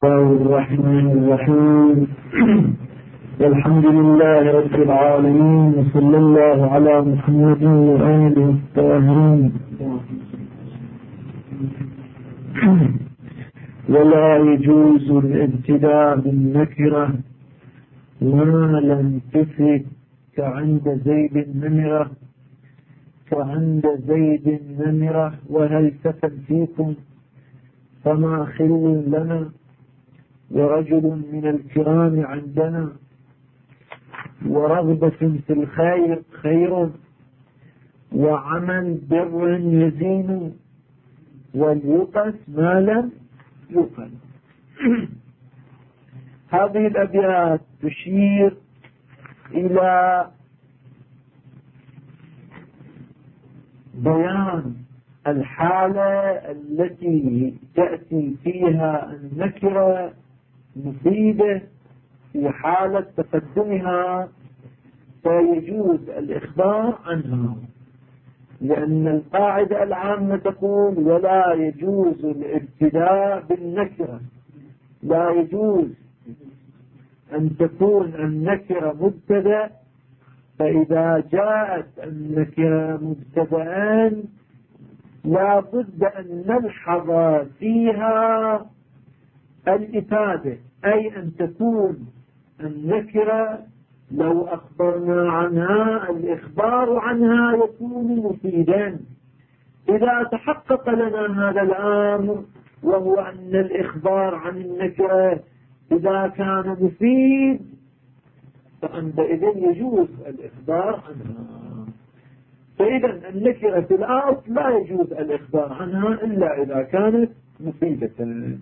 الله الرحمن الرحيم. والحمد لله رب العالمين، وصلى الله على محمد وآله الطاهرين. ولا يجوز الابتداء بالنكرة ما لم تفد كعند زيد نمرة، كعند زيد نمرة وهل سكن فيكم فما خل لنا، ورجل من الكرام عندنا، ورغبة في الخير خير، وعمل بر يزين، واليقس ما لم يقل. هذه الأبيات تشير إلى بيان الحالة التي تأتي فيها النكرة مفيدة في حالة تقدمها فيجوز الإخبار عنها، لأن القاعدة العامة تقول ولا يجوز الابتداء بالنكرة، لا يجوز أن تكون النكرة مبتدأ، فإذا جاءت النكرة مبتدأ لا بد أن نلحظ فيها الإفادة، أي أن تكون النكرة لو أخبرنا عنها الإخبار عنها يكون مفيدا. إذا تحقق لنا هذا الأمر وهو أن الإخبار عن النكرة إذا كان مفيد فعندئذ يجوز الإخبار عنها. فإذا النكرة في الأصل لا يجوز الإخبار عنها إلا إذا كانت مفيدة،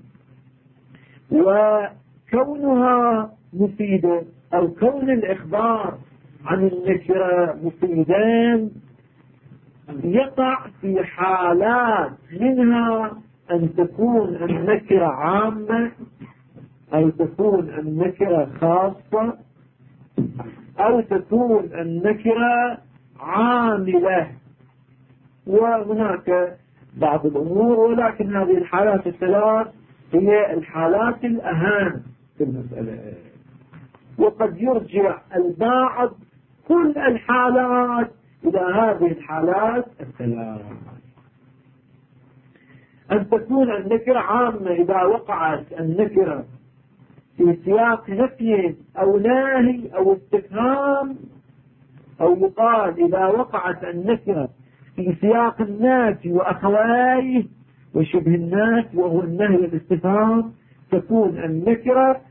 وكونها مفيدة أو كون الإخبار عن النكرة مفيدان يقع في حالات، منها أن تكون النكرة عامة، أو تكون النكرة خاصة، أو تكون النكرة عاملة، وهناك بعض الأمور، ولكن هذه الحالات الثلاث هي الحالات الأهم في المسألة. وقد يرجع البعض كل الحالات إلى هذه الحالات الثلاث. أن تكون النكرة عامة إذا وقعت النكرة في سياق نفي أو ناهي أو استفهام، أو يقال إذا وقعت النكرة في سياق النافي وأخوائه وشبه النافي وهو النهي والاستفهام تكون النكرة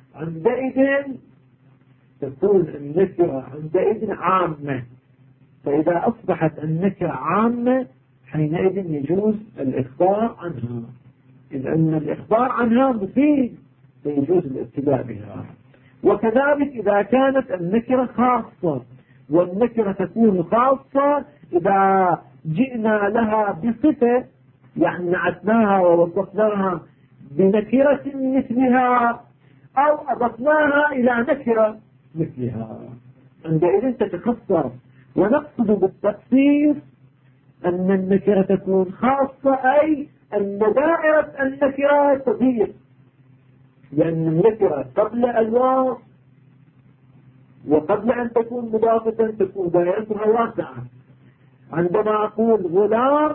عندئذ عامة. فإذا أصبحت النكرة عامة حينئذ يجوز الإخبار عنها، إذ أن الإخبار عنها مفيد فيجوز الابتداء بها. وكذلك إذا كانت النكرة خاصة، والنكرة تكون خاصة إذا جئنا لها بصفة، يعني نعتناها ووصفناها بنكرة مثلها أو أضفناها إلى نكرة مثلها، عندئذ تتخصص. ونقصد بالتخصيص أن النكرة تكون خاصة، أي أن دائرة النكرة تضيق، لأن النكرة قبل الواو وقبل أن تكون مضافة تكون دائرتها واسعة. عندما أقول غلام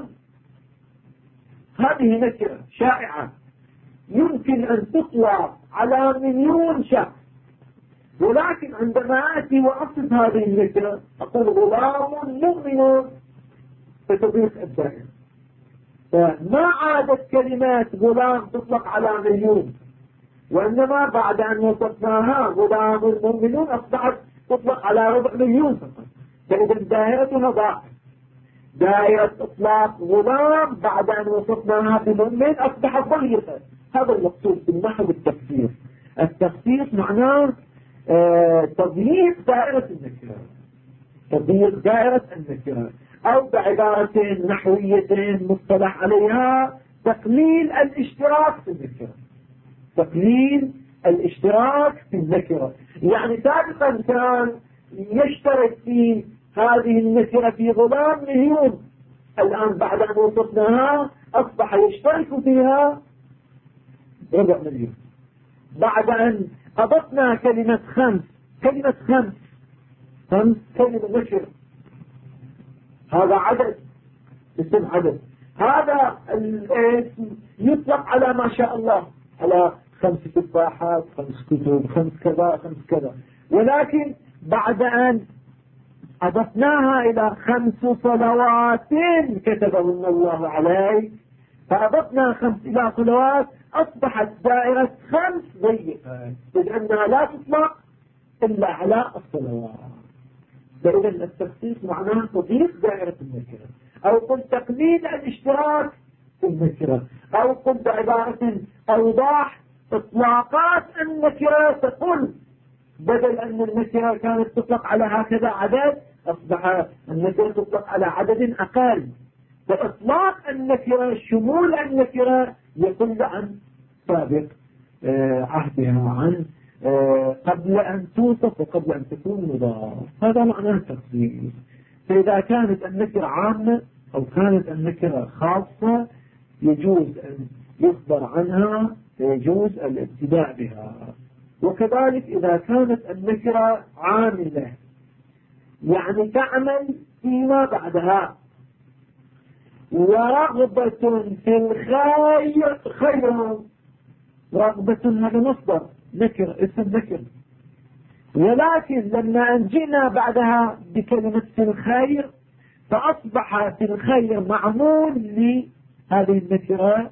هذه نكرة شائعة يمكن أن تطلق على مليون شخص، ولكن عندما آتي وأصف هذه النكرة أقول غلام مؤمن فتضيق الدائرة. فما عادت كلمات غلام تطلق على مليون، وإنما بعد أن وصفناها غلام المؤمنون أصبحت تطلق على 250,000 فقط. فإذا دائرتها ضاعت. دائرة إطلاق غلام بعد أن وصفناها بمؤمن أصبحت ضيقة. هذا المقصود بالنحو بالتخصيص. التخصيص معناه تضييق دائرة النكرة، تضييق دائرة النكرة، أو بعبارة نحوية مصطلح عليها تقليل الاشتراك في النكرة، تقليل الاشتراك في النكرة. يعني سابقا كان يشترك في هذه النكرة في غلام مليون، الآن بعد أن وصفناها أصبح يشترك فيها 4 مليون. بعد أن أضفنا كلمة خمس كلمة نكرة، هذا عدد، اسم عدد، هذا الاسم يطلق على ما شاء الله، على 5 تفاحات، 5 كتب، 5 كذا 5 كذا، ولكن بعد أن أضفناها إلى 5 صلوات كتبهن الله عليه، فأضفنا 5 إلى صلوات، أصبحت دائرة 5 ضيقة، لأنها لا تطلق إلا على الصلوات. فإذا التخصيص معناه تضيف دائرة النكرة، أو قل تقليل الاشتراك في النكرة، أو قل بعبارة أوضح إطلاقات النكرة، تقول بدل أن النكرة كانت تطلق على هكذا عدد، أصبح النكرة تطلق على عدد أقل. فإطلاق النكرة، شمول النكرة يقل عن سابق عهدها، عن قبل أن توصف وقبل أن تكون مضاف. هذا معنى التخصيص. فإذا كانت النكرة عامة أو كانت النكرة خاصة يجوز أن يخبر عنها، يجوز الابتداء بها. وكذلك إذا كانت النكرة عاملة، يعني تعمل فيما بعدها، ورغبة في الخير خير، رغبة هذا مصدر نكر، اسم نكر، ولكن لما أنجينا بعدها بكلمة في الخير، فأصبح في الخير معمول لهذه النكرة،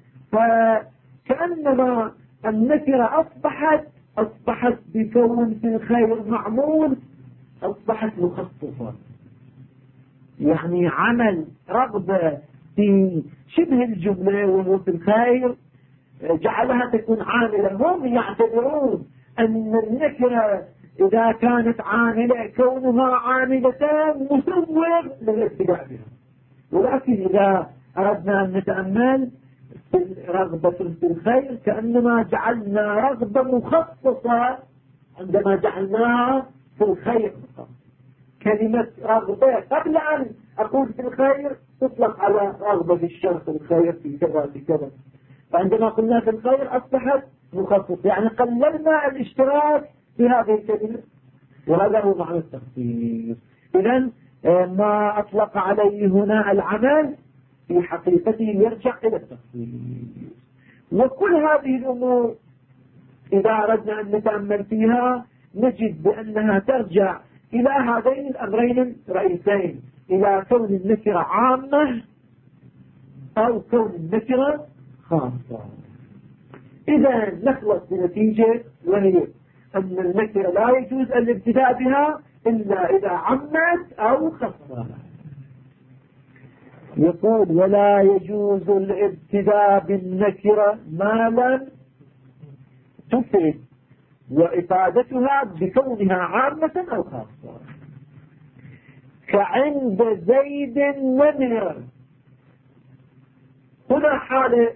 فكأنما النكرة أصبحت بكون في الخير معمول، أصبحت مخصصة، يعني عمل رغبة في شبه الجملة وهو في الخير جعلها تكون عاملة. هم يعتبرون أن النكرة إذا كانت عاملة كونها عاملة مسوغ للابتداء بها، ولكن إذا أردنا أن نتأمل رغبة في الخير كأنما جعلنا رغبة مخصصة عندما جعلناها في الخير فقط. كلمة رغبة قبل أن أقول في الخير تطلق على رغبة في الشر، في الخير، في كذا في كذا، فعندما قلنا في الخير أصبحت مخصص، يعني قللنا الاشتراك في هذه الكلمة، وهذا هو معنى التخصيص. إذن ما أطلق عليه هنا العمل في حقيقته يرجع إلى التخصيص. وكل هذه الأمور إذا أردنا أن نتأمل فيها نجد بأنها ترجع إلى هذين الأمرين الرئيسين، إلى كون النكرة عامة أو كون النكرة خاصة. إذا نخلص بنتيجة، وهي أن النكرة لا يجوز الابتداء بها إلا إذا عمت أو خصصت. يقول ولا يجوز الابتداء بالنكرة ما لم تفد وإفادتها بكونها عامة أو خاصة، كعند زيد نمر. هنا حالة،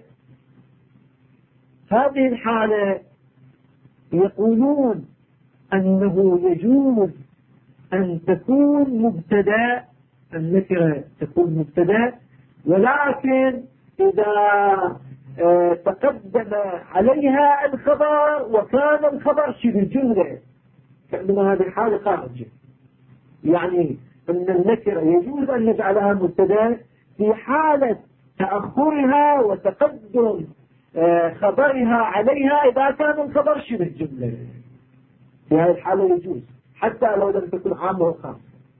هذه الحالة يقولون أنه يجوز أن تكون مبتدأ، النكرة تكون مبتدأ، ولكن إذا تقدم عليها الخبر وكان الخبر شبه جملة، فإنما هذه الحالة خارجة. يعني أن النكرة يجوز أن نجعلها مبتدأ في حالة تأخرها وتقدم خبرها عليها إذا كان الخبر شبه جملة، في هذه الحالة يجوز حتى لو لم تكن عامة وخاصة.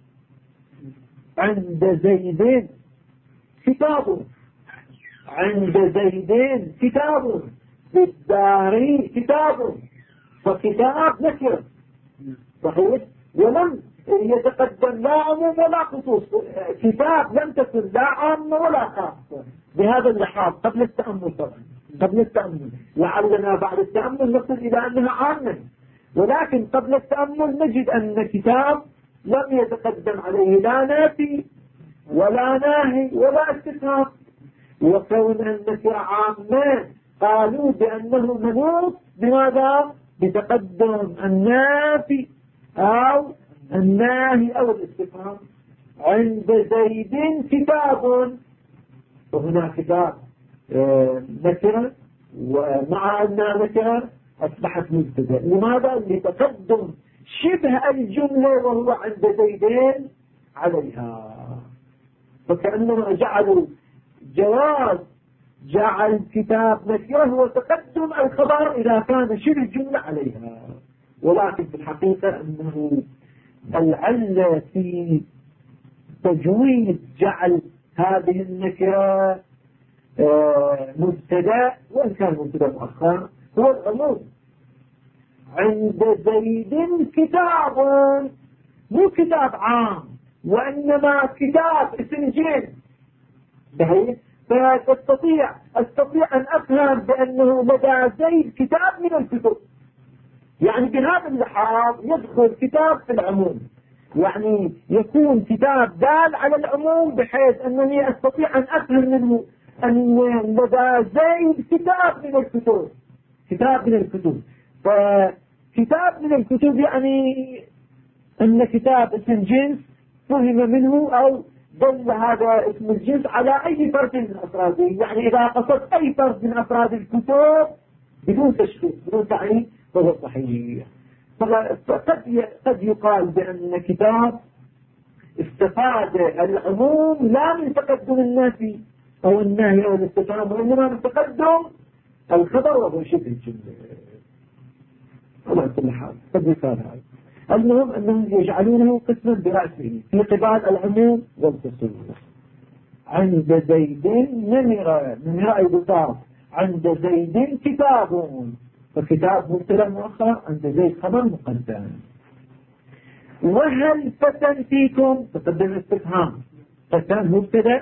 عند زيدين كتاب، عند زيدين كتاب، في الدار كتاب، فكتاب نكر صحيح، ولم يتقدم لا عموم ولا خصوص، كتاب لم تكن لا عامة ولا خاصة. بهذا اللحاظ قبل التأمل، طبعا قبل التأمل لعلنا بعد التأمل نصل إلى أنها عامة، ولكن قبل التأمل نجد أن كتاب لم يتقدم عليه لا نافي ولا ناهي ولا استثناء، وكون النكرة عامة قالوا بأنه منوط بماذا؟ بتقدم النافي أو الناهي أو الاستفهام. عند زيد كتاب، وهنا كتاب نكرة، ومع أنها نكرة أصبحت مبتدأ. لماذا؟ لتقدم شبه الجملة وهو عند زيدين عليها. فكأنما جعلوا جواز جعل كتاب نكرة وتقدم الخبر إذا كان شبه الجملة عليها. ولكن في الحقيقة أنه العلة في تجويد جعل هذه النكرة مبتدأ، وإن كان مبتدأ مؤخر، هو العموم. عند زيد كتاب، مو كتاب عام، وإنما كتاب اسم جنس. أستطيع أن أفهم بأنه لدى زيد كتاب من الكتب. يعني بهذا اللحاظ يدخل كتاب في العموم، يعني يكون كتاب دال على العموم، بحيث أنني أستطيع أن أفهم منه أن لدى زيد كتاب من الكتب. كتاب من الكتب، فكتاب من الكتب يعني أن كتاب اسم جنس فهم منه أو دل هذا اسم الجنس على أي فرد من أفراده. يعني إذا قصدت أي فرد من أفراد الكتب بدون تشخيص بدون تعيين فهو صحيح. قد يقال بأن كتاب استفاد العموم لا من تقدم النفي أو النهي أو الاستفهام، وإنما من تقدم الخبر وهو شبه الجملة. على كل حال قد يقال هذا. المهم أنهم يجعلونه قسما برأسه في قبال العموم والخصوص. عند زيد نمر أي بطاق، عند زيد كتاب، فكتاب مبتدأ مؤخر، عند زيد خبر مقدم. وهل فتى فيكم؟ تقدم استفهام، فتى مبتدأ،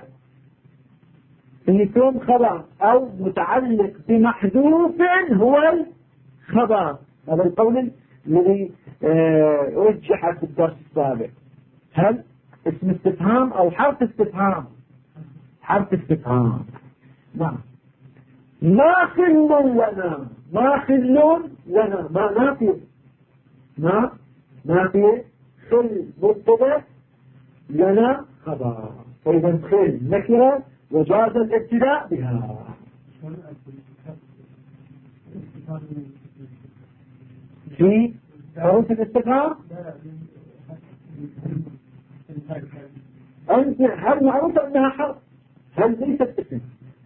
فيكم خبر أو متعلق بمحذوف هو الخبر. هذا القول الذي رجح في الدرس السابق. هل اسم استفهام أو حرف استفهام؟ حرف استفهام. نعم. ما خل لنا، ما خل لنا، ما نافي، ما نافي، خل مبتدأ لنا خبر، فإذا خل نكرة وجاز الابتداء بها. في حروف الاستفهام أنت هل معروف أنها حرف؟ هل ليست اسم؟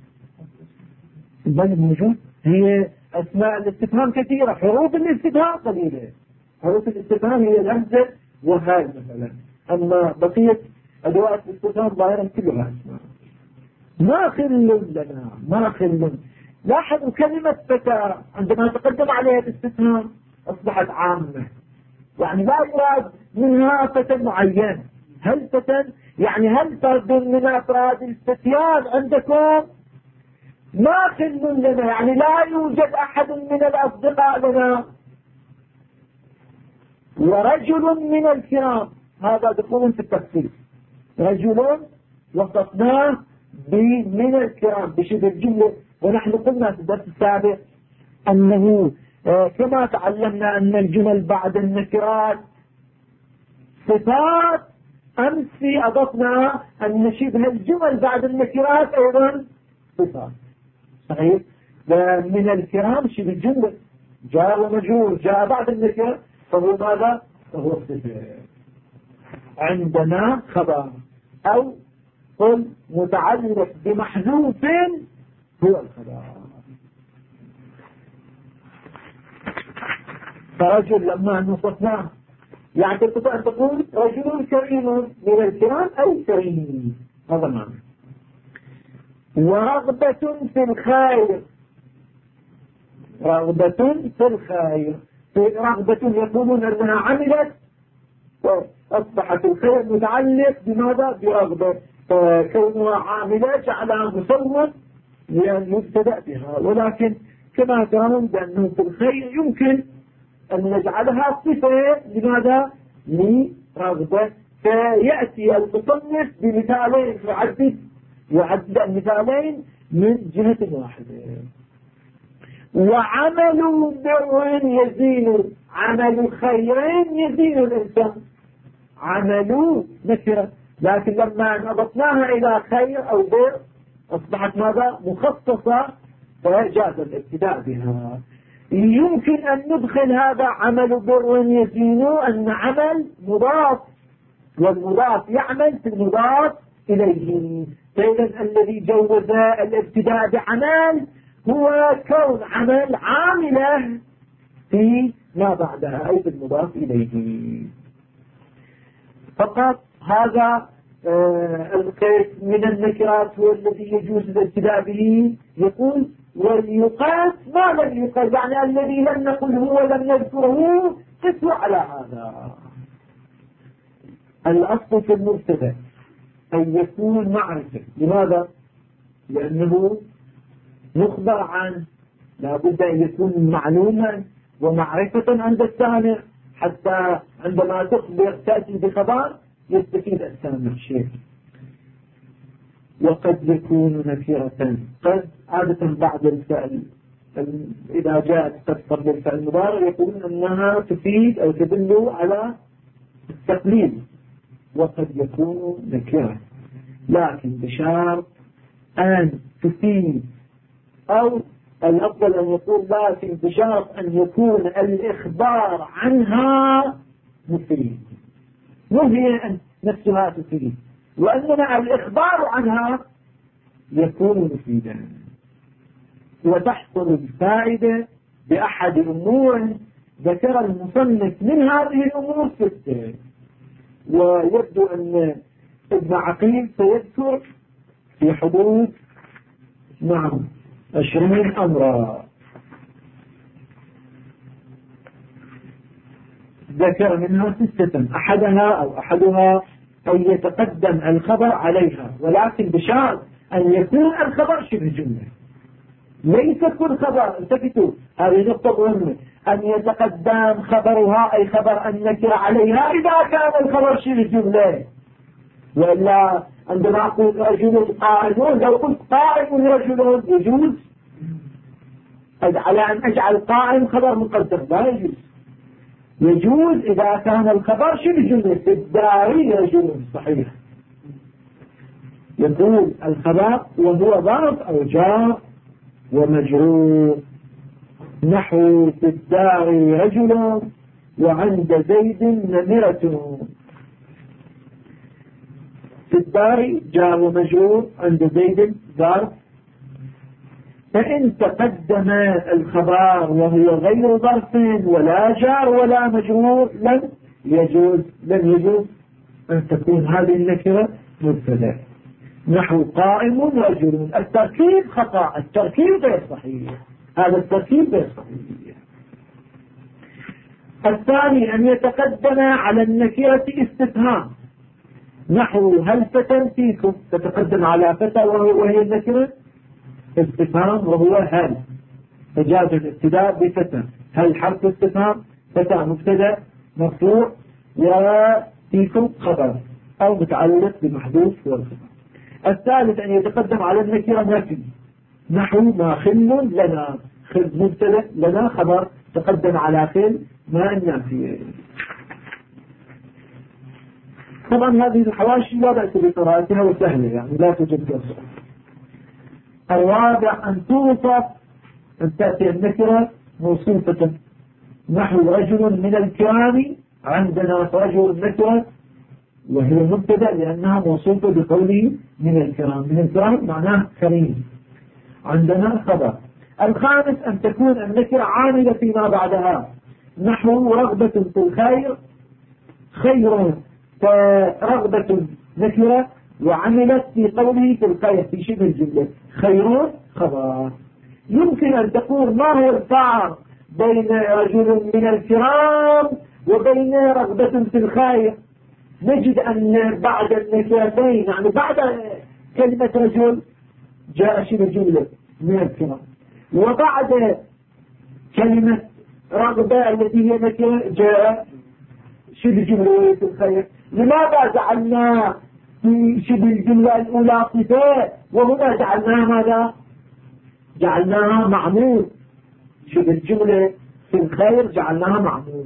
بل موجود. هي أسماء الاستفهام كثيرة، حروف الاستفهام قليلة. حروف الاستفهام هي الهمزة وهاي مثلا، أما بقية أدوات الاستفهام ظاهرة كلها أسماء. ما خل لنا، ما خل. لاحظوا كلمة فتى عندما تقدم عليها الاستفهام أصبحت عامة، يعني لا يراد منها فتى معين. هل فتى يعني هل فرد من أفراد الفتيان عندكم؟ ما خل لنا يعني لا يوجد أحد من الأصدقاء لنا. ورجل من الكرام، هذا دخول في التفصيل. رجل وصفناه من الكرام بشبه الجملة، ونحن قلنا في الدرس السابق أنه كما تعلمنا أن الجمل بعد النكرات صفات، أمس أضفنا أن شبه الجمل بعد النكرات أيضا صفات. صحيح. من الكرام شبه الجملة جاء ومجرور جاء بعد النكرة، فهو ماذا؟ فهو صفة. عندنا خبر أو قل متعلق بمحذوف هو الخبر. فرجل لما نصفناه يعني تستطيع أن تقول رجل كريم من الكرام أو كريم، هذا معنى. ورغبة في الخير، رغبة في الخير، رغبة يقولون أنها عملت وأصبحت الخير متعلق بماذا؟ برغبة، فكونها عاملة جعلها مصور ليبتدأ بها. ولكن كما ترون بأنه في الخير يمكن أن نجعلها صفة. لماذا؟ لرغبة. فيأتي المصنف بمثالين، يعدد المثالين من جهة واحدة. وعمل بر يزين، عمل خيرين يزين الإنسان. عمل نكرة، لكن لما نضفناها إلى خير أو بر أصبحت ماذا؟ مخصصة، فجاز الابتداء بها. يمكن أن ندخل هذا عمل بر يزين أن عمل مضاف، والمضاف يعمل في المضاف إليه. فإذا الذي جوز الابتداء بعمل هو كون عمل عاملة في ما بعدها أي في المضاف إليه فقط. هذا القيس من النكرات هو الذي يجوز الابتداء به. يقول واليقاس ما لم يقال، يعني الذي لم نقل هو ولم نذكره قسوا على هذا. الأصل في المبتدأ أن يكون معرفة. لماذا؟ لأنه مخبر عنه، لا بد أن يكون معلوما ومعرفة عند السامع، حتى عندما تخبر تأتي بخبر يستفيد السامع شيء. وقد يكون نكرة، قد عادة بعد الفعل إذا جاءت قد قبل الفعل المضارع يقولون أنها تفيد أو تدل على التقليل. وقد يكون نكرة لكن بشرط أن تفيد، أو الأفضل أن يقول لكن بشرط أن يكون الإخبار عنها مفيد، وهي أن نفسها تفيد، وأننا الإخبار عنها يكون مفيدا. وتحصل الفائدة بأحد أمور ذكر المصنف. من هذه الأمور 6، ويبدو أن ابن عقيل سيذكر في حدود 20 أمرا. ذكر منها 6، أحدها أن يتقدم الخبر عليها، ولكن بشرط أن يكون الخبر شبه جملة. ليس كل خبر، التفتوا هذه نقطة مهمة، أن يتقدم خبرها أي خبر النكرة عليها إذا كان الخبر شبه جملة. وإلا عندما أقول رجل قائم، لو قلت قائم رجل يجوز على أن أجعل قائم خبر مقدم، لا يجوز. يجوز إذا كان الخبر شبه جملة. في الدار رجل صحيح، يقول الخبر وهو ظرف أو جار ومجرور، نحو في الدار رجل وعند زيد نمرة. في الدار جار ومجرور، عند زيد ظرف. فإن تقدم الخبر وهو غير ظرف ولا جار ولا مجرور لم يجوز أن تكون هذه النكرة مبتدأ. نحو قائم رجل، التركيب خطأ، التركيب غير صحيح، هذا التركيب غير صحيح. الثاني أن يتقدم على النكرة استفهام، نحو هل فتى فيكم، تتقدم على فتى وهي النكرة استفهام وهو هل، فجاز الابتداء بفتى. هل حرف استفهام، فتى مبتدأ مرفوع، وفيكم خبر أو متعلق بمحذوف والخبر. الثالث أن يتقدم على النكرة نفي، نحو ما خل لنا، خل مبتدأ لنا خبر، تقدم على خل ما النافية. طبعا هذه الحواشي لا بأس بقراءتها وسهلة، يعني لا توجد فيها صعوبة. الرابع أن توصف، أن تأتي النكرة موصوفة، نحو رجل من الكرام، عندنا رجل نكرة وهي مبتدأ لأنها موصوفة بقوله من الكرام. من الكرام معناه كريم، عندنا خبر. الخامس أن تكون النكرة عاملة فيما بعدها، نحو رغبة في الخير، خير، فرغبة نكرة وعملت في قوله في الخير في شبه الجملة، خير خبر. يمكن أن تقول ما هو الفرق بين رجل من الكرام وبين رغبة في الخير؟ نجد أن بعد النكرتين، يعني بعد كلمة رجل جاء شبه جملة من الكرام، وبعد كلمة رغبة التي هي نكرة جاء شبه جملة في الخير. لماذا جعلنا في شبه الجملة الأولى صفات وهنا جعلناها ماذا؟ جعلناها معمول. شبه الجملة في الخير جعلناها معمول.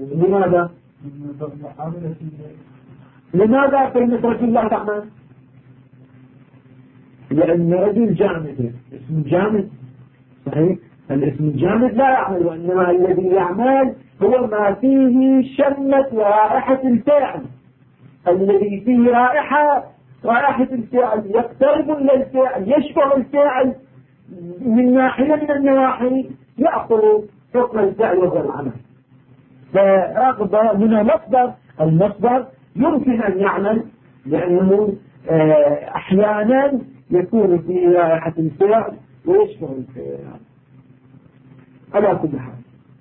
لماذا كلمة رجل لا تعمل؟ لأن رجل جامد، اسم جامد صحيح، الاسم الجامد لا يعمل، وإنما الذي يعمل هو ما فيه شمة ورائحة الفعل، الذي فيه رائحة الفعل، يقترب إلى الفعل، يشبه الفعل من ناحية من النواحي، يأخذ حكم الفعل وهو العمل. فرغبة من المصدر يمكن أن يعمل، لأنه أحيانا يكون في رائحة الفعل ويشبه الفعل. على كل حال،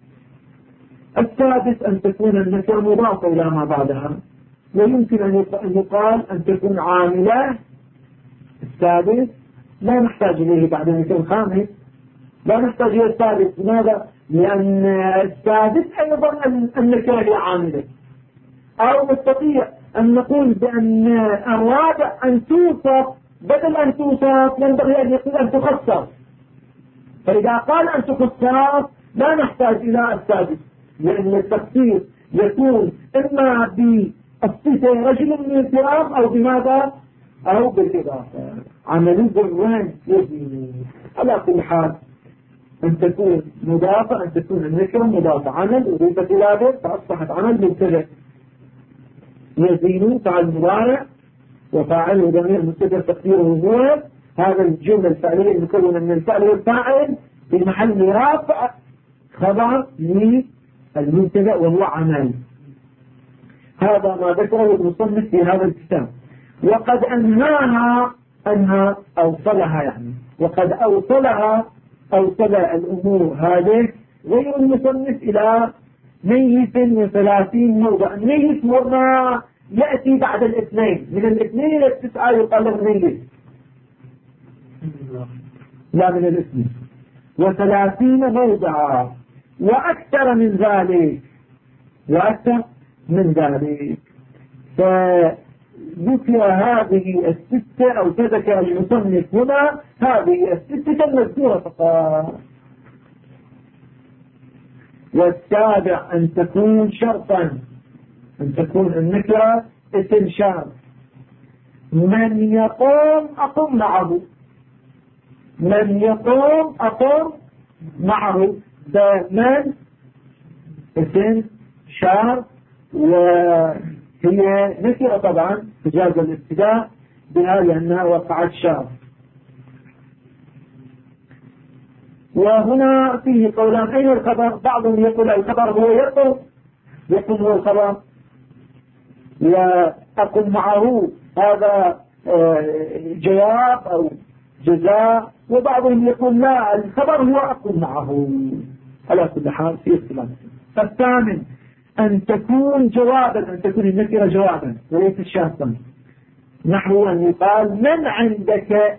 السادس أن تكون النكرة مضافة إلى ما بعدها، ويمكن أن يقال أن تكون عاملة. السادس لا نحتاج إليه بعد النكرة. الخامس لا نحتاج إلى السادس. لماذا؟ لأن السادس أيضا النكرة هي عاملة. أو نستطيع أن نقول بأن الرابع أن توصف، بدل أن توصف ينبغي أن يقول أن تخصص. فإذا قال أن تخصص لا نحتاج إلى السادس، لأن التخصيص يكون إما بالصفة رجل من الكرام أو بماذا؟ أو بالإضافة. عملوا بالرين يزيني. على كل حال أن تكون مضافة، أن تكون النكرة مضافة، عمل أضيفت إلى به فأصبحت عمل مبتدأ. يزين فعل مضارع وفاعله ضمير مستتر تقديره هو. هذا الجملة الفعلية المكونة من الفعل والفاعل في محل رفع خبر للمبتدأ وهو عمل. هذا ما ذكره المصنف في هذا الكتاب. وقد أنهى أوصلها يعني، وقد أوصل الأمور هذه غير المصنف إلى 130 موضع. النيف هو ما يأتي بعد الاثنين، من الاثنين إلى 9 يقال له نيف، لا من الاثنين 30 موضع وأكثر من ذلك. فذكر هذه الستة أو تذكر المصنف هنا هذه الستة المذكورة فقط. والسابع أن تكون شرطا، أن تكون النكرة اسم شرط. من يقوم أقوم معه، من يقوم أقوم معه. من اسم شرط، وهي نكرة طبعا تجاز الابتداء بها لأنها وقعت شرط. وهنا فيه قولان أين الخبر؟ بعضهم يقول الخبر هو يقوم هو الخبر وأقوم معه هذا جواب أو جزاء، وبعضهم يقول لا الخبر هو أقوم معه. على كل حال في اختلاف. الثامن أن تكون جوابا، أن تكون النكرة جوابا وليس شرطا، نحو أن يقال من عندك،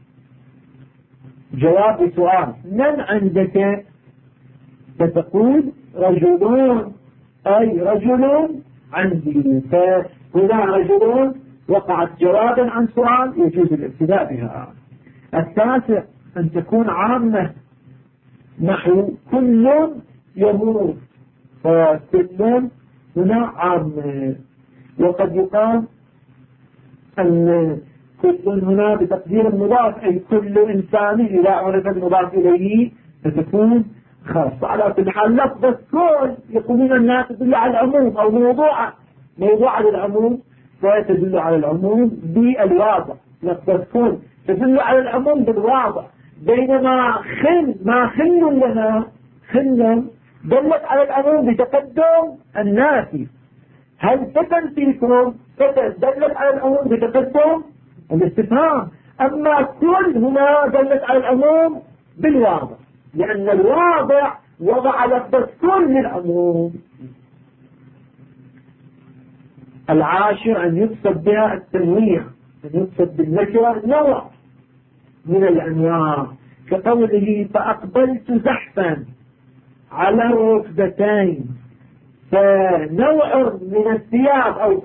جواب سؤال من عندك، فتقول رجلون، أي رجل عندي. فهنا رجلون وقعت جوابا عن سؤال يجوز الابتداء بها. التاسع أن تكون عامة، نحو كل يموت، فكل هنا عامة. وقد يقال أن كل هنا بتقدير المضاف، أي كل إنسان إذا عرف المضاف إليه فتكون خاصة. على كل حال لفظة كل يقولون الناس تدل على العموم أو موضوع للعموم، فتدل على العموم بالواضع. لفظة كل تدل على العموم بالواضع، بينما ما خل لنا خل دلت على العموم بتقدم الناس. هل فتن فيكم دلت على العموم بتقدم الاستفهام. أما كل هنا دلت على العموم بالواضع، لأن الواضع وضع لفظ كل للعموم. العاشر أن يقصد بها التنويع، أن يقصد بالنكرة نوع من الأنواع، كقوله فأقبلت زحفا على الركبتين. فنوع من الثياب أو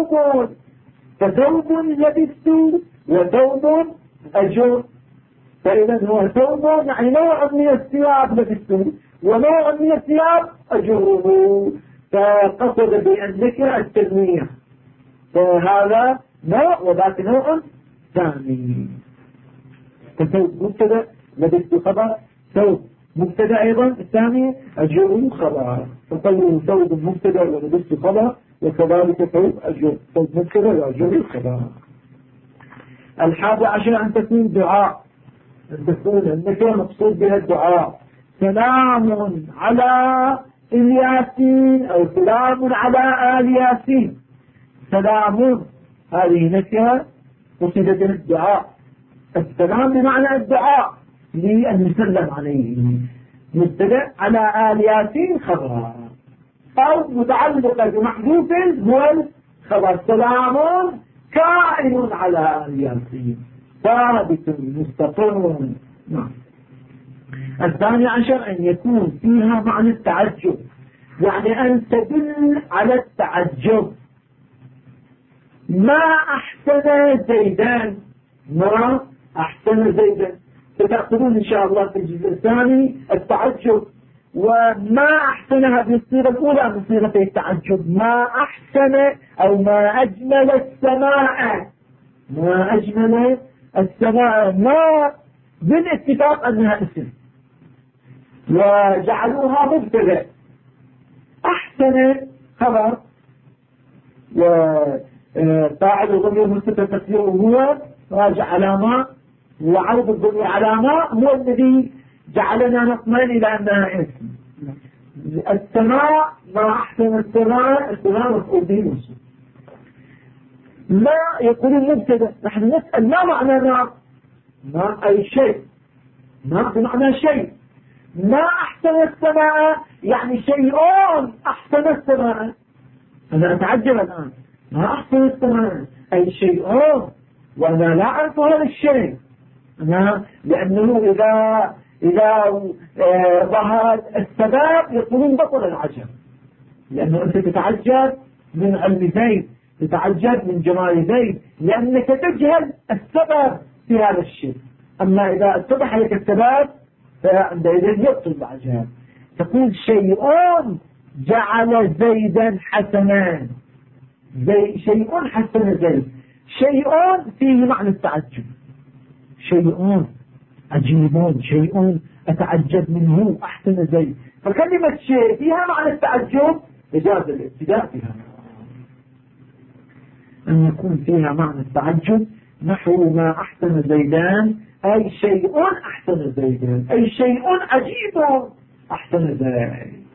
فثوب لبست وثوب أجر. فإذا هو ثوب يعني نوع من الثياب لبسته ونوع من الثياب أجره، فقصد بالذكر التنويع. فهذا نوع وذاك نوع ثاني. فثوب مبتدأ لبست خبر، ثوب مبتدا أيضا. الثاني أجر خبر، فقالوا ثوب مبتدا ولبس خبر، وكذلك ثوب أجر، ثوب مبتدا وأجر خبر. 11 أن تكون دعاء، أن تكون النكرة مقصود بها الدعاء. سلام على الياسين أو سلام على آل ياسين. سلام هذه نكرة قصدت الدعاء. السلام بمعنى الدعاء لأن يسلم عليه. مبتدأ على آل ياسين خبر، أو متعلقة بمحذوف هو الخبر. سلام كائن على آل ياسين، ثابت مستقر. نعم. 12 أن يكون فيها معنى التعجب، يعني أن تدل على التعجب. ما أحسن زيدان، ما أحسن زيدان، ستأخذون إن شاء الله في الجزء الثاني التعجب. وما أحسنها بالصيغة الأولى من صيغة التعجب، ما أحسن أو ما أجمل السماء، ما أجمل السماء، ما بالاتفاق أنها اسم وجعلوها مبتدأ. أحسن خبر، وفاعل الضمير مستتر تقديره هو راجع على ما، وعرض الضمير على ما هو الذي جعلنا نطمئن إلى أنها اسم. السماء، ما أحسن السماء، السماء مفعول به منصوب. ما يقول المبتدأ، نحن نسأل ما معنى ما أي شيء، ما بمعنى شيء. ما أحسن السماء يعني شيء أحسن السماء. أنا أتعجب الآن، ما أحسن السماء أي شيء، وأنا لا أعرف هذا الشيء. لأنه إذا ظهر السبب يقولون بطل العجب، لأنه أنت تتعجب من علم زيد، تتعجب من جمال زيد، لأنك تجهل السبب في هذا الشيء. أما إذا اتضح لك السبب فعندئذ يبطل العجب. تقول شيء جعل زيدا حسنا، شيء حسن زيد، شيء فيه معنى التعجب، شيء عجيب، شيء أتعجب منه أحسن زيد. فكلمة شيء فيها معنى التعجب إجاز الابتداء فيها أن يكون فيها معنى التعجب، نحو ما أحسن زيدان أي شيء أحسن زيدان، أي شيء عجيب أحسن زيد.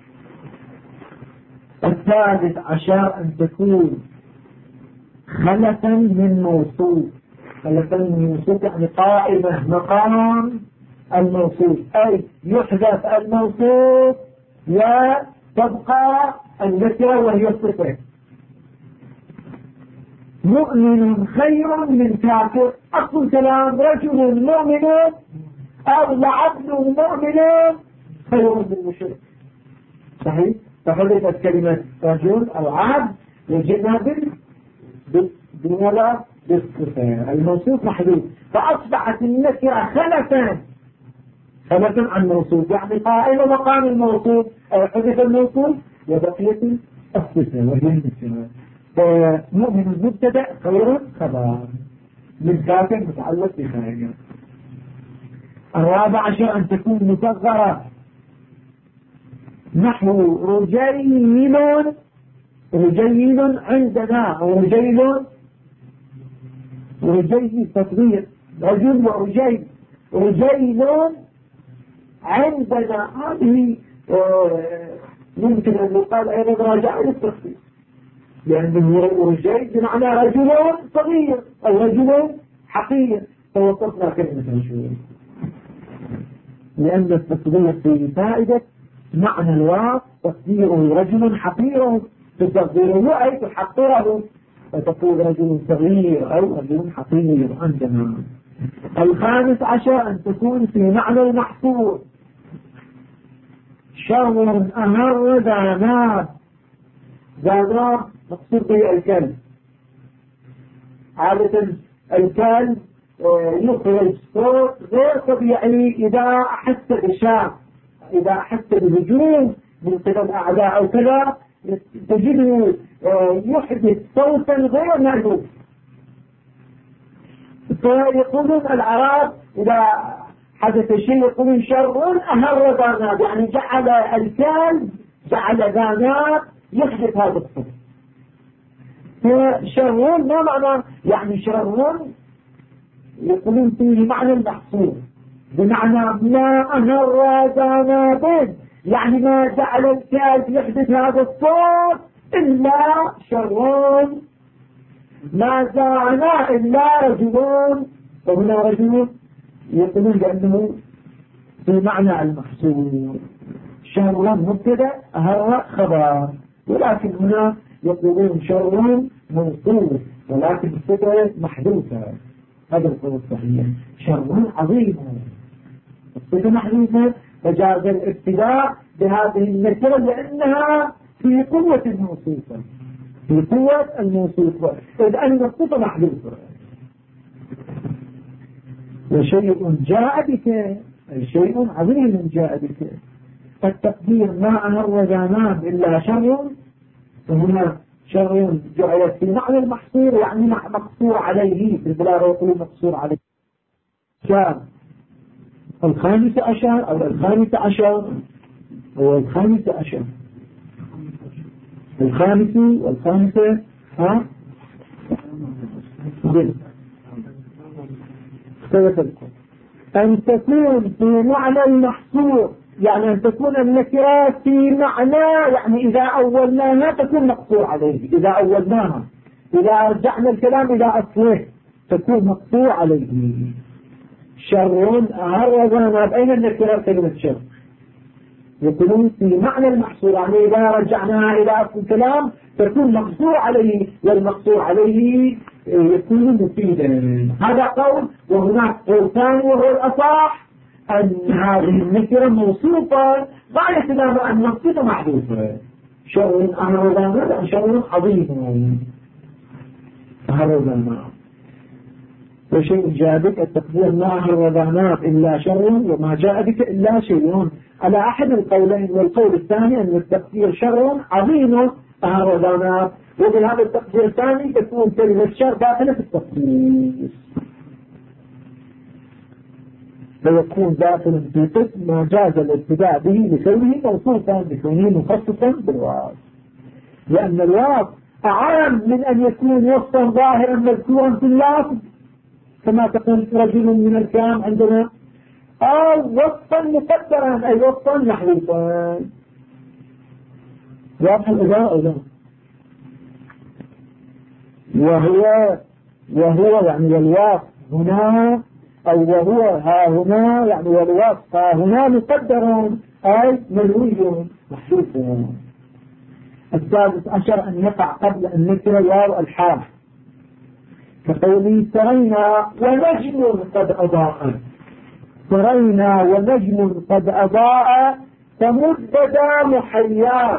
13 أن تكون خلفا من موصوف، خلفا من موصوف يعني قائمة مقام الموصوف، أي يحذف الموصوف وتبقى النكرة وهي الصفة. مؤمن خير من كافر، أصل كلام رجل مؤمن أو لعبد مؤمن خير من مشرك، صحيح؟ فحذفت كلمة رجل أو عبد وجئنا بالولاء بالصفة، الموصوف محذوف، فأصبحت النكرة خلفا عن موصوف، يعني قائمة مقام الموصوف، أو حذف الموصوف وبقية الصفة وهي النكرة. فمؤمن المبتدأ خير خبر من كافر متعلق بخير. 14 أن تكون مصغرة، نحو رجيل عندنا، أو رجيل تصغير، رجل رجيل عندنا، هذه ممكن أن يقال أيضا راجع إلى التصغير، لأنه رجيل بمعنى رجل صغير أو رجل حقير، فوصفنا كلمة رجل، لأن التصغير في فائدة معنى الواو تصديره رجل حقير، تصديره أي تحقره، فتقول رجل صغير أو رجل حقير عندنا. 15 أن تكون في معنى المحصور، شر أمر ذا نار مقصود به الكلب. عادة الكلب يخرج صوت غير طبيعي إذا أحس بشاء، إذا أحس بهجوم من قبل أعداء أو كذا، تجده يحدث صوتا غير مألوف. فيقولون العرب إذا حدث شيء يقولون شر أهر ذناب، يعني جعل الكلب جعل ذناب يحدث هذا الصفر. شر ما معنى يعني شر؟ يقولون فيه معنى المحصور، بمعنى ما أهر ذناب، يعني ما جعل الكلب يحدث هذا الصوت إلا شر، ما زعنا إلا رجلون، وهنا رجل يقولون بأنه في معنى المحصول، شر مبتدا أهر خبر، ولكن هنا يقولون شر موصول ولكن الصفة محذوفة. هذا القول الصحيح، شر عظيم الصفة محذوفة، فجاز الابتداء بهذه النكرة لأنها في قوة الموصوفة، في قوة الموصوفة، إذ أن الصفة محذوفة. وشيء جاء بك أي شيء عظيم جاء بك، التقدير ما أهر ذناب إلا شر، وهنا شر جعلت في معنى المحصور، يعني مقصور عليه في البلاغة يقول مقصور عليه. جاء الخامس عشر أو الخامس عشر هو الخامس عشر، الخامس والخامسة أن تكون في معنى المحصور، يعني أن تكون النكرات في معنى، يعني إذا أولناها تكون مقصور عليه، إذا أولناها إذا رجعنا الكلام إلى أصله تكون مقصور عليه. شر أهر ذناب، أين النكرات كلمة شر؟ يكون في معنى المحصور، يعني إذا رجعناها إلى أصل الكلام تكون مقصور عليه، والمقصور عليه يكون مفيدا. هذا قول، وهناك قول ثاني وهو الأصح أن هذه النكرة موصوفة غاية الأمر أن الصفة محذوفة. شر أهر ذناب شر عظيم أهر ذناب، وشيء جاء بك التقدير ما أهر ذناب إلا شر، وما جاء بك إلا شيء، على أحد القولين. والقول الثاني أن التقدير شر عظيم أهر ذناب، وبهذا التقدير الثاني تكون كلمة شر داخلة في التقدير، فيكون داخل في قسم ما جاز الابتداء به لكونه موصوفا بكونه مخصصا بالواصف، لأن الواصف أعام من أن يكون وصفا ظاهرا مذكورا في اللفظ، كما تقول رجل من الكلام عندنا، أو وصفا مقدرا أي وصفا محذوفا. واضح الإضاءة له، وهو يعني الواصف هنا، أو وهو ها هنا يعني والوصف ها هنا مقدر أي ملوي محذوف. السادس عشر أن يقع قبل النكرة واو الحال، كقوله سرينا ونجم قد أضاء، سرينا ونجم قد أضاء، فمددا محيات،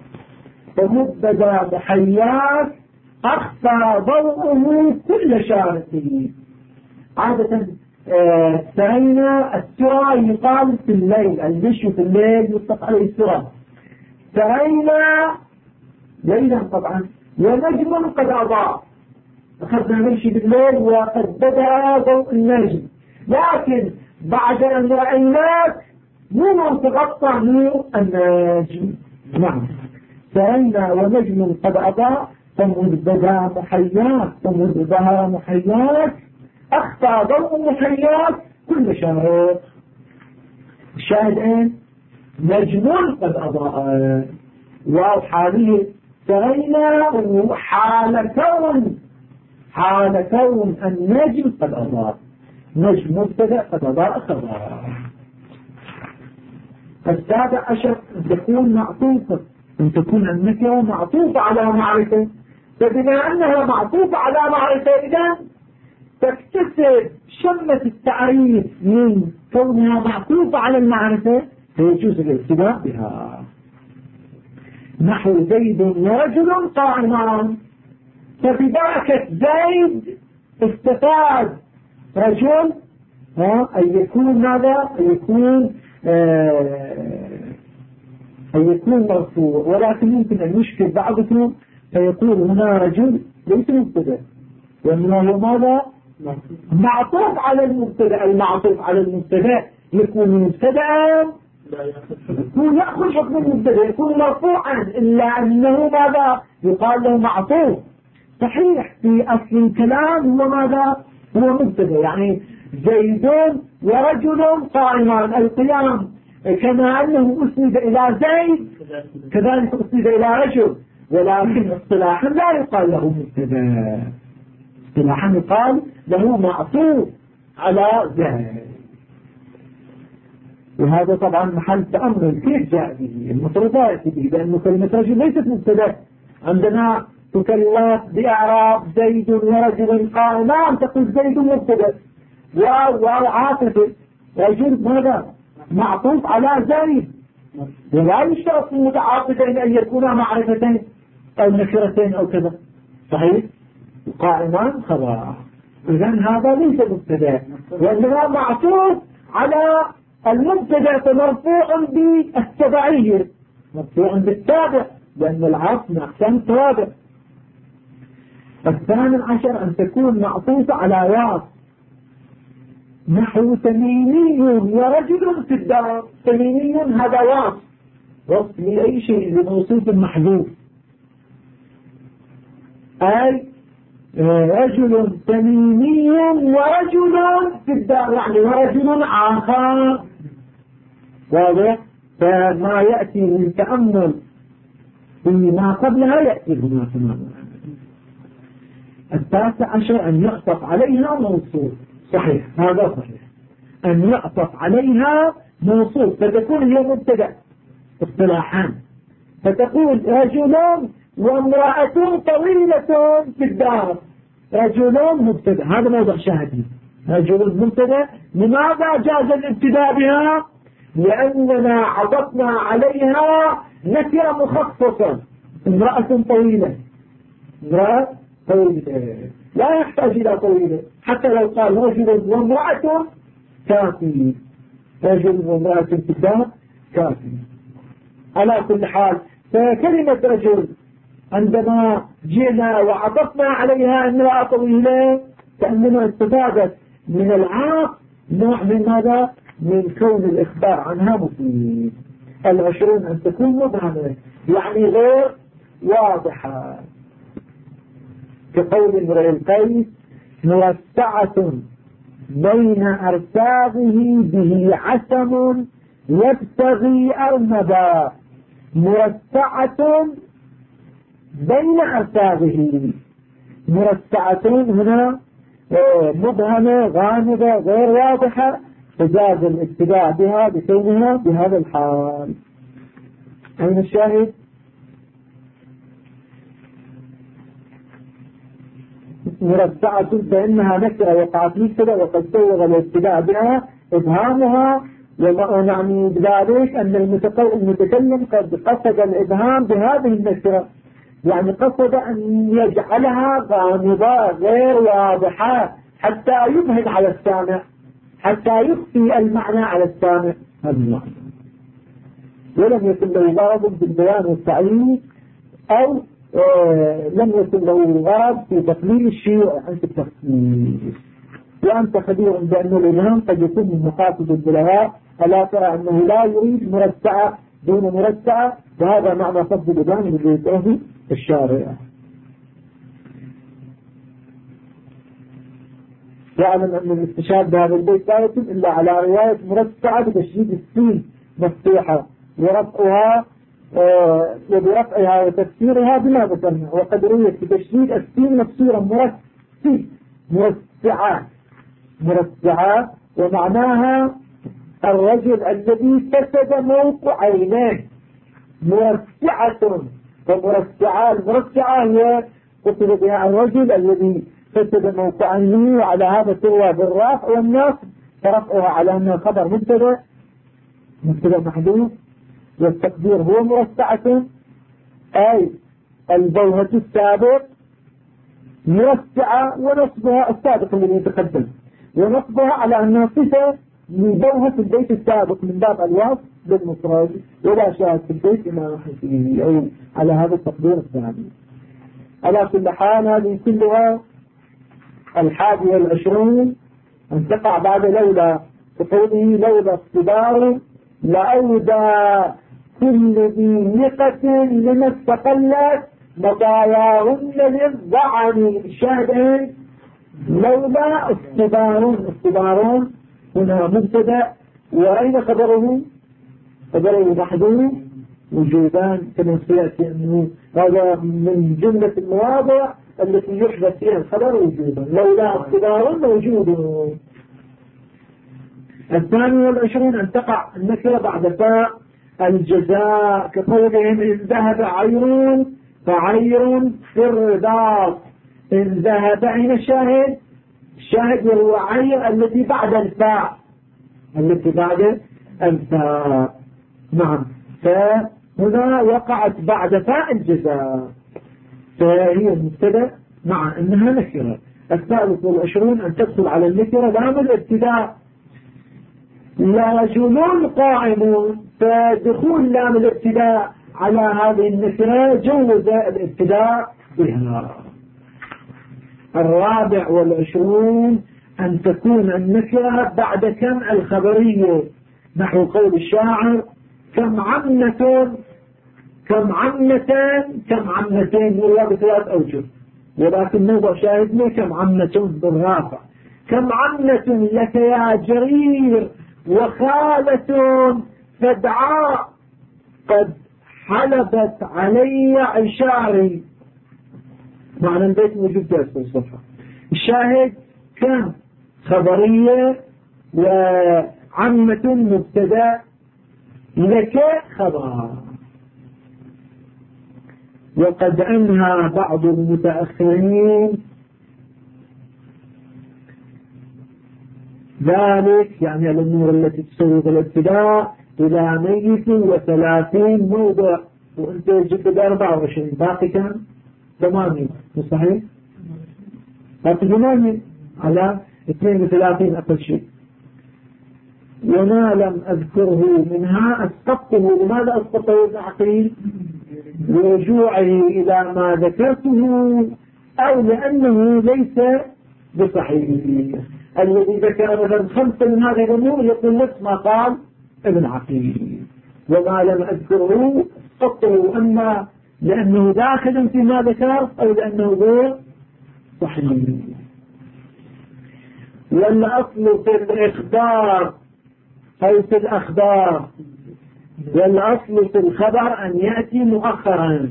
فمددا محيات أخفى ضوءه كل شارقه. عادة سرينا السرى يقال في الليل، المشي في الليل يطلق عليه السرى. سرينا ليلا طبعا، ونجم قد أضاء، أخذنا نمشي بالليل وقد بدأ ضوء النجم، لكن بعد أن رأيناك نور تغطى نور النجم. نعم، سرينا ونجم قد أضاء، فمذ بدا محيات، فمذ ظهر محيات، أخفى ضوء محيات كل شارق. الشاهد اين؟ نجم قد أضاء، واو حاليه سرينا، حال كون النجم قد أضاء، نجم مبتدأ قد أضاء خبر. السابع عشر أن تكون معطوفة، أن تكون النكرة معطوفة على معرفة، فبما أنها معطوفة على معرفة إذن تكتسب شمة التعريف من كونها معطوفة على المعرفة، فيجوز الابتداء بها. نحو زيد ورجل قائمان، فببركة زيد استفاد رجل أن يكون ماذا؟ أن يكون مرفوع، ولكن يمكن أن يشكل بعضكم فيقول هنا رجل ليس مبتدأ، وإنما هو ماذا؟ معطوف على المبتدأ. المعطوف على المبتدأ يكون مبتدأ، يكون يأخذ حكم المبتدأ، يكون مرفوعا، إلا أنه ماذا يقال له معطوف. صحيح في أصل الكلام هو ماذا؟ هو مبتدأ، يعني زيد ورجل قائمان. القيام كما أنه أسند إلى زيد كذلك أسند إلى رجل، ولكن اصطلاحا لا يقال له مبتدأ، اصطلاحا يقال له معطوف على زيد. وهذا طبعا محل تأمل كيف جاء به المفروض به، لأن كلمة رجل ليست مبتدأ. عندنا تكلف بإعراب زيد ورجل قائمان تقول زيد مبتدأ وعاطفة، رجل ماذا؟ معطوف على زيد، ولا يشترط في المتعاطفين أن يكونا معرفتين أو نكرتين أو كذا. صحيح؟ قائمان خلاص، إذن هذا ليس مبتدأ، وإنما معطوف على المبتدأ، فمرفوع بالتبعية، مرفوع بالتابع، لأن العطف من أقسام التوابع. الثامن عشر أن تكون معطوفة على واو، نحو تميمي ورجل في الدار. تميمي هذا وصف لأي شيء لموصوف محذوف، أي رجل تميمي ورجل في الدار، يعني ورجل آخر. واضح؟ فما يأتي من تأمل فيما قبلها يأتي هنا تماما. التاسع عشر أن يعطف عليها موصول. صحيح، هذا صحيح، أن يعطف عليها موصول، فتكون هي مبتدأ اصطلاحا، فتقول رجل وامرأة طويلة في الدار. رجل مبتدأ، هذا موضع شاهد. رجل مبتدأ، لماذا جاز الابتداء بها؟ لأننا عطفنا عليها نكرة مخصصة، امرأة طويلة. امرأة طويلة لا يحتاج إلى طويلة، حتى لو قال رجل وامرأة كافي، رجل وامرأة في الدار كافي. على كل حال، فكلمة رجل عندما جئنا وعطفنا عليها امرأة طويلة، كأننا استفادت من العاق نوع من ماذا؟ من كون الإخبار عنها مفيد. العشرون أن تكون مبهمة، يعني غير واضحة، كقول امرئ القيس مرسعة بين أرساغه به عسم يبتغي أرنبا. مرسعة بين أرساغه، مرسعة هنا مبهمة غامضة غير واضحة، فجاز الابتداء بها بكونها بهذا الحال. أين الشاهد؟ مرسعة فإنها نكرة وقعت مبتدأ، وقد سوغ الابتداء بها إبهامها، ونعني بذلك أن المتكلم قد قصد الإبهام بهذه النكرة، يعني قصد أن يجعلها غامضة غير واضحة حتى يبهد على السامع، حتى يخفي المعنى على السامع. هذا المعنى، ولم يكن له غرض بالبيان والتعليم، أو لم يكن له غرض في تقليل الشيء عن التخصيص. وأنت خبير بأن الإمام قد يكون من مقاصد البلاغاء، ألا ترى أنه لا يريد مرسعة دون مرسعة، وهذا معنى فضل الإمام الذي يتأهي الشارع. واعلم أن الاستشهاد بهذا البيت لا يتم إلا على رواية مرسعة بتشديد السين مفتوحة، ورفعها وبرفعها وتفسيرها بما ذكرنا، وقد رويت بتشديد السين مكسورا مرسعة، ومعناها الرجل الذي فسد موقع عينيه. مرسعة، فمرسعة المرسعة هي قصد بها الرجل الذي فسد موقع عينيه، وعلى هذا تروى بالرفع والنصب، فرفعها على أنه خبر مبتدأ محدود، والتقدير هو مرسعة أي البوهة السابق مرسعة، ونصبها السابق الذي يتقدم، ونصبها على أنها صفة من بوهة البيت السابق من باب الوصف بالمفرد، ولا شاهد في البيت إمام حسين، أو على هذا التقدير الثاني. على كل حال هذه كلها 21 أن تقع بعد لولا، تقوله لولا اصطبار لأودى كل ذي نقة لما استقلت مطاياهن للضعن. الشاهد لولا اصطبار هنا مبتدا، وأين خبره؟ خبره محذوف وجوبان، كما سيأتي أنه هذا من جملة المواضع التي يحدث فيها الخبر وجوبا. لولا اصطبار موجود. 22 أن تقع النكرة بعد فاء الجزاء، كقولهم إن ذهب عير فعير في الرباط. إن ذهب أين الشاهد؟ الشاهد وهو عير التي بعد الفاء، التي بعد الفاء. نعم، فهنا وقعت بعد فاء الجزاء، فهي المبتدا مع أنها نكرة. 23 أن تدخل على النكرة لام الابتداء. لا رجل قائم، فدخول لام الابتداء على هذه النكرة جوز الابتداء بها. 24 أن تكون النكرة بعد كم الخبرية، نحو قول الشاعر كم عمة كم عمتين والله بثلاث أوجه، ولكن نوضع شاهدنا كم عمة بالرافع. كم عمة لك يا جرير وخالة فدعاء قد حلبت علي عشاري. معنى البيت موجود في الصفحة. الشاهد كم خبرية وعمة مبتدا لك خبر. وقد أنهى بعض المتأخرين ذلك، يعني الأمور التي تسوغ الابتداء إلى 130 موضع، وأنت جبت 24 باقي كم؟ 8 صحيح؟ باقي 8 على 32 أقل شيء. وما لم أذكره منها أسقطه. لماذا أسقطه ابن عقيل؟ لرجوعه إلى ما ذكرته أو لأنه ليس بصحيح. الذي ذكر مثلا 5 من هذه الأمور يقول نفس ما قال ابن عقيل. وما لم أذكره أسقطه، أما لأنه داخل فيما ذكر أو لأنه غير صحيح. والأصل في الإخبار أو في الأخبار، والأصل في الخبر أن يأتي مؤخرا،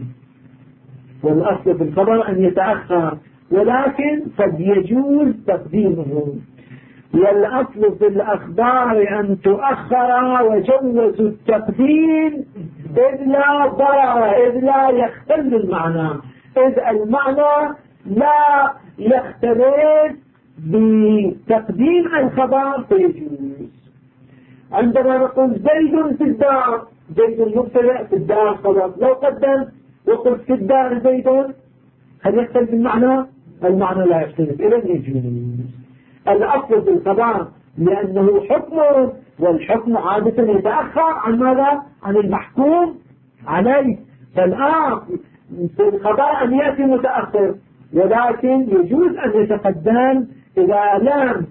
والأصل في الخبر أن يتأخر، ولكن قد يجوز تقديمه. والأصل في الأخبار أن تؤخر، وجوز التقديم إذ لا ضرر، إذ لا يختل المعنى، إذ المعنى لا يختلف بتقديم الخبر فيجوز. عندما نقول زيد في الدار، زيد مبتدأ في الدار خبر، لو قدم وقلت في الدار زيد هل يختلف المعنى؟ المعنى لا يختلف، إذن يجوز. الأصل في الخبر لأنه حكم، والحكم عادة يتأخر عن ماذا؟ عن المحكوم عليه. فالآن في الخبر أن يأتي متأخر، ولكن يجوز أن يتقدم إذا لم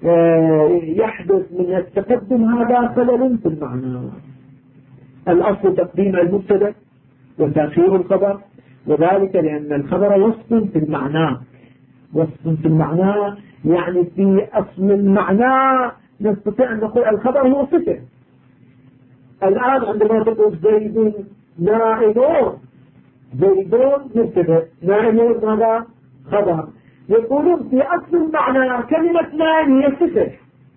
يحدث من التقدم هذا خلل في المعنى. الأصل تقديم المبتدا وتأخير الخبر، وذلك لأن الخبر وصف في المعنى. وصف في المعنى يعني في أصل المعنى نستطيع أن نقول الخبر هو صفة. الآن عندما تقول زيد نائم، زيد مبتدا، نائم ماذا؟ خبر. يقولون في أصل المعنى كلمة نائم هي صفة،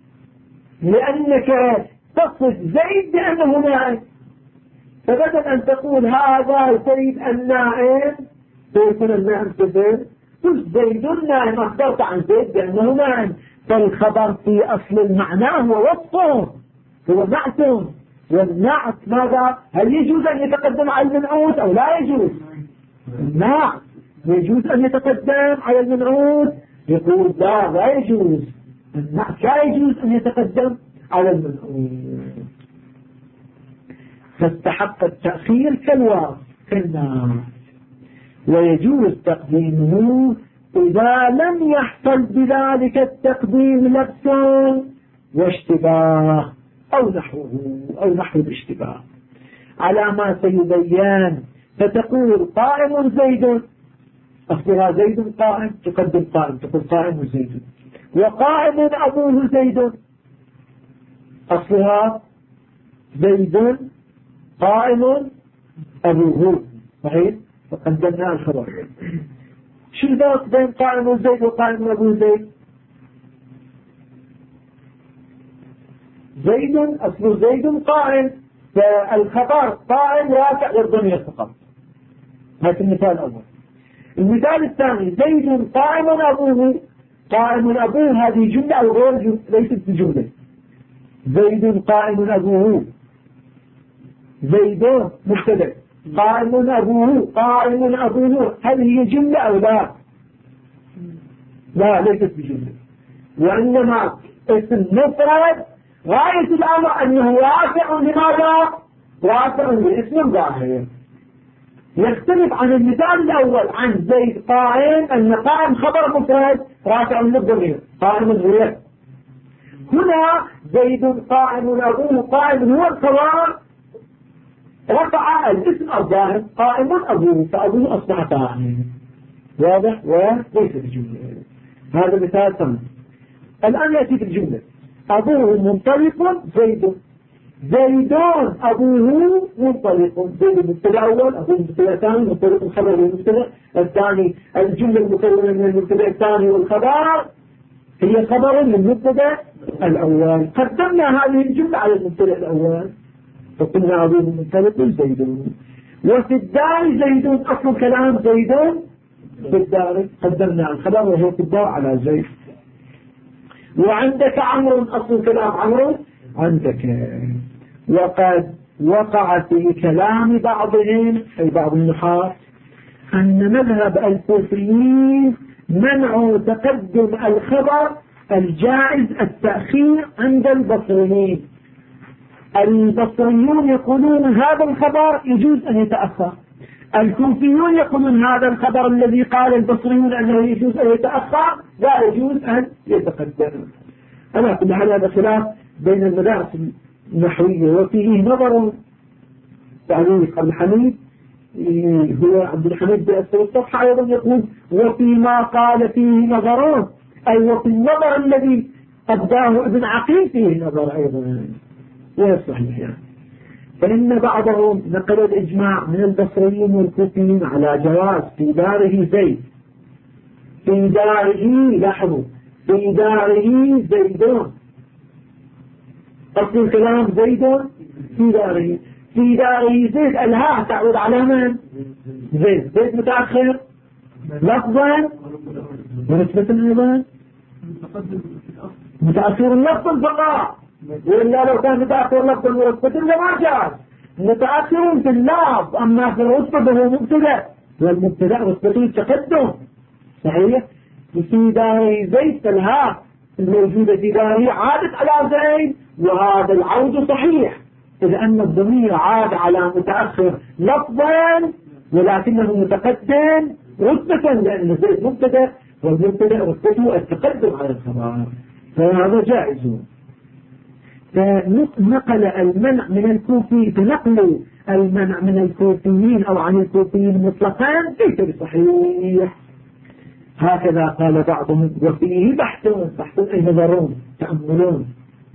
لأنك تصف زيد بأنه نائم، فبدل أن تقول هذا زيد النائم فيكون النائم صفة، قلت زيد النائم، أخبرت عن زيد بأنه نائم. فالخبر في أصل المعنى هو وصفه، هو نعت، والنعت ماذا؟ هل يجوز أن يتقدم على المنعوت أو لا يجوز؟ النعت يجوز أن يتقدم على المنعوت، يقول لا يجوز. النعت لا يجوز أن يتقدم على المنعوت، فاستحق التأخير كالواو كالنعت، ويجوز تقديمه إذا لم يحصل بذلك التقديم لبس واشتباه أو نحو الاشتباه على ما سيبين. فتقول قائم زيد، أصلها زيد قائم، تقدم قائم، تقول قائم زيد. وقائم أبوه زيد، أصلها زيد قائم أبوه، صحيح؟ فقدمنا الخبر. شو الفرق بين قائم زيد وقائم أبوه زيد؟ زيد أصل زيد قائم، فالخبر قائم رافع للضمير فقط. هذا المثال الأول. المثال الثاني زيد قائم أبوه، قائم أبوه هذه جملة أو غير جملة؟ ليست بجملة. زيد قائم أبوه، زيد مبتدأ، قائم أبوه هل هي جملة أو لا؟ لا، ليست بجملة، وإنما اسم مفرد غاية الأمر أنه واسع. لماذا؟ واسع لاسم ظاهر. يختلف عن المثال الأول عن زيد قائم، أن قائم خبر مفرد رافع للضمير قائم غير. هنا زيد قائم أبوه، قائم هو الخبر، رفع الاسم الظاهر قائم أبوه، فأبوه أصبح قائم. واضح؟ وليس بجملة. هذا مثال ثاني. الآن يأتي بالجملة. أبوه منطلق زيد، زيدون أبوه منطلق. زيد المبتدا أول، أبوه المبتدا الثاني، منطلق الخبر والمبتدا الثاني. الجملة المكونة من المبتدا الثاني والخبر هي خبر للمبتدا الأول. قدمنا هذه الجملة على المبتدا الأول فقلنا أبوه منطلق زيدون. وفي الدار زيدون، أصل كلام زيدون في الدار، قدمنا الخبر وهو في الدار على زيد. وعندك عمرو، أصل كلام عمرو عندك. وقد وقع في كلام بعضهم أي بعض النحاة أن مذهب الكوفيين منع تقدم الخبر الجائز التأخير عند البصريين. البصريون يقولون هذا الخبر يجوز أن يتأخر، الكوفيون يقولون هذا الخبر الذي قال البصريون أنه يجوز أن يتأخر لا يجوز أن يتقدم. أنا كل حال هذا خلاف بين المدارس النحوية، وفيه نظر تعليق الحميد هو عبد الحميد بأسر الصفحة أيضا يقول وفيما قال فيه نظرون، أي وفي النظر الذي أبداه ابن عقيل فيه نظر أيضا ويصحيح يعني. فإن بعضهم نقل الإجماع من البصريين والكوفيين على جواز في داره زيد، في داره لاحظوا في داره زيدون، أصل الكلام زيدون في داره، في داره زيد الهاء تعود على من؟ زيد. زيد متأخر لفظا ونسبة أيضا متأخر لفظا فقط، وإلا لو كان متأخر لفظا ونسبة لما جاء. متأخر في اللفظ، أما في الرتبة هو مبتدأ، والمبتدأ رتبته التقدم، صحيح؟ في داره زيد الهاء الموجودة في داره عادت على زيد، وهذا العود صحيح إذ أن الضمير عاد على متأخر لفظا ولكنه متقدم رتبة، لأن زيد مبتدأ والمبتدأ رتبته التقدم على الخبر، فهذا جائز. فنقل المنع من الكوفي، فنقل المنع من الكوفيين أو عن الكوفيين مطلقا ليس بصحيح. هكذا قال بعضهم وفيه بحث أي نظرون تأملون.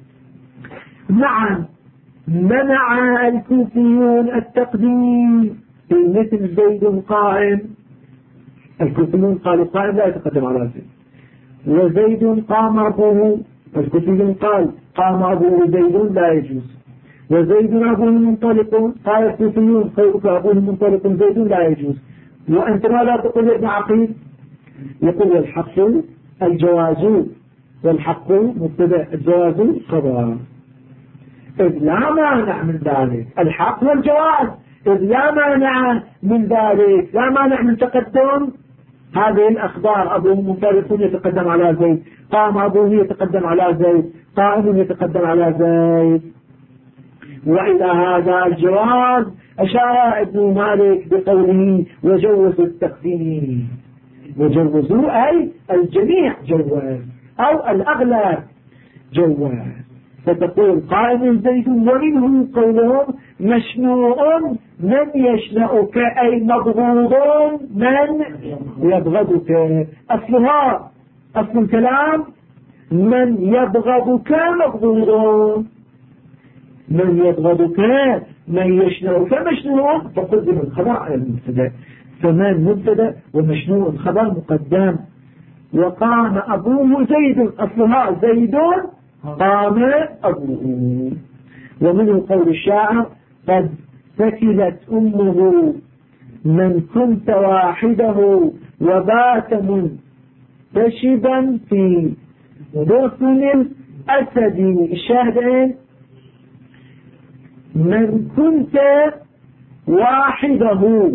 نعم منع الكوفيون التقديم في مثل زيد قائم، الكوفيون قالوا قائم لا يتقدم على زيد، وزيد قام أبوه، الكوفيون قال قام أبوه زيد لا يجوز، وزيد أبوه منطلق، قال الكوفيون خيرك أبوه منطلق زيد لا يجوز. وأنت ما لا تقول ابن عقيل؟ يقول الحق الجواز، والحق مبتدأ الجواز خبر، إذ لا مانع من ذلك، الحق والجواز إذ لا مانع من ذلك، لا مانع من تقدم هذه الأخبار. أبوه منطلق يتقدم على زيد، قام أبوه يتقدم على زيد، قائم يتقدم على زيد. وإلى هذا الجواز أشار ابن مالك بقوله وجوز التقديم، وجوزوا أي الجميع جواز أو الأغلب جواز. فتقول قائم زيد ومنه قولهم مشنوع من يشنأك أي مبغوض من يبغضك. أصلها أصل الكلام من يبغضك مبغوض، من يبغضك من يشنأك مشنوع، فقدم الخبر على المبتدا، فمن مبتدا ومشنوع الخبر مقدم. وقام أبوه زيد، أصلها زيد قام أبوه. ومنه قول الشاعر قد ثكلت أمه من كنت واحده وبات منتشبا في دفن الأسد. الشاهدين من كنت واحده،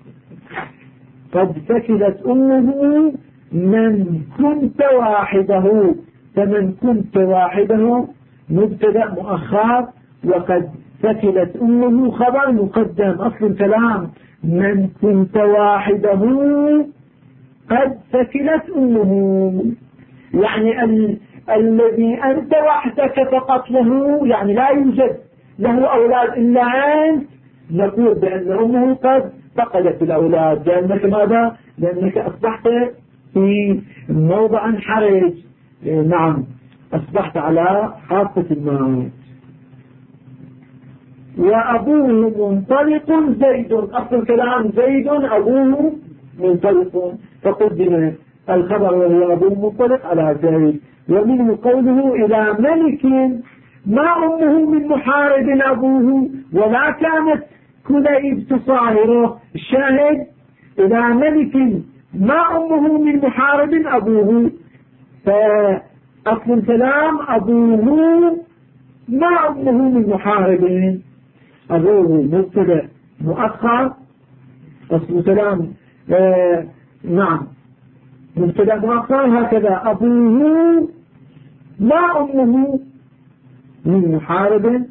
قد ثكلت أمه من كنت واحده، فمن كنت واحده مبتدأ مؤخر، وقد ثكلت أمه خبر مقدم. أصل الكلام من كنت واحده قد ثكلت أمه، يعني الذي أنت وحدك فقط له، يعني لا يوجد له أولاد إلا أنت، نقول بأن أمه قد فقدت الأولاد. لأنك ماذا؟ لأنك أصبحت في موضع حرج. نعم، أصبحت على حافة الموت. وأبوه منطلق زيد، أصل الكلام زيد أبوه منطلق، فقدم الخبر وهو أبوه منطلق على زيد. ومنه قوله إلى ملك ما أمه من محارب أبوه ولا كانت كليب تصاهره. الشاهد إلى ملك ما أمه من محارب أبوه، فأصل الكلام أبوه ما أمه من محارب، أبوه مبتدأ مؤخر. أصل الكلام نعم مبتدأ مؤخر، هكذا أبوه ما أمه من محارب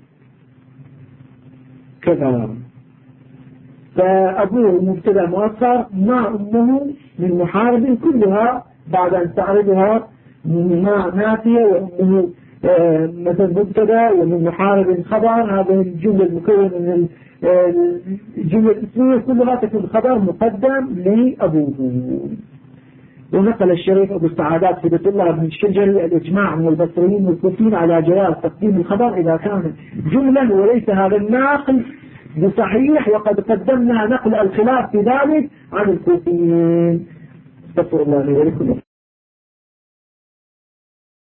كذا. فأبوه مبتدأ مؤخر، ما أمه من محارب، كلها بعد أن تعرضها ما نافية، وأمه مثل مبتدأ ومن محارب خبر. هذه الجملة المكونة من الجملة الاسمية كلها تكون خبر مقدم لأبوه. ونقل الشريف أبو السعادات هبة الله بن الشجري الإجماع من البصريين والكوفيين على جواز تقديم الخبر إذا كان جملة، وليس هذا الناقل بصحيح، وقد قدمنا نقل الخلاف في ذلك عن الكوفيين. استغفر الله لي ولكم.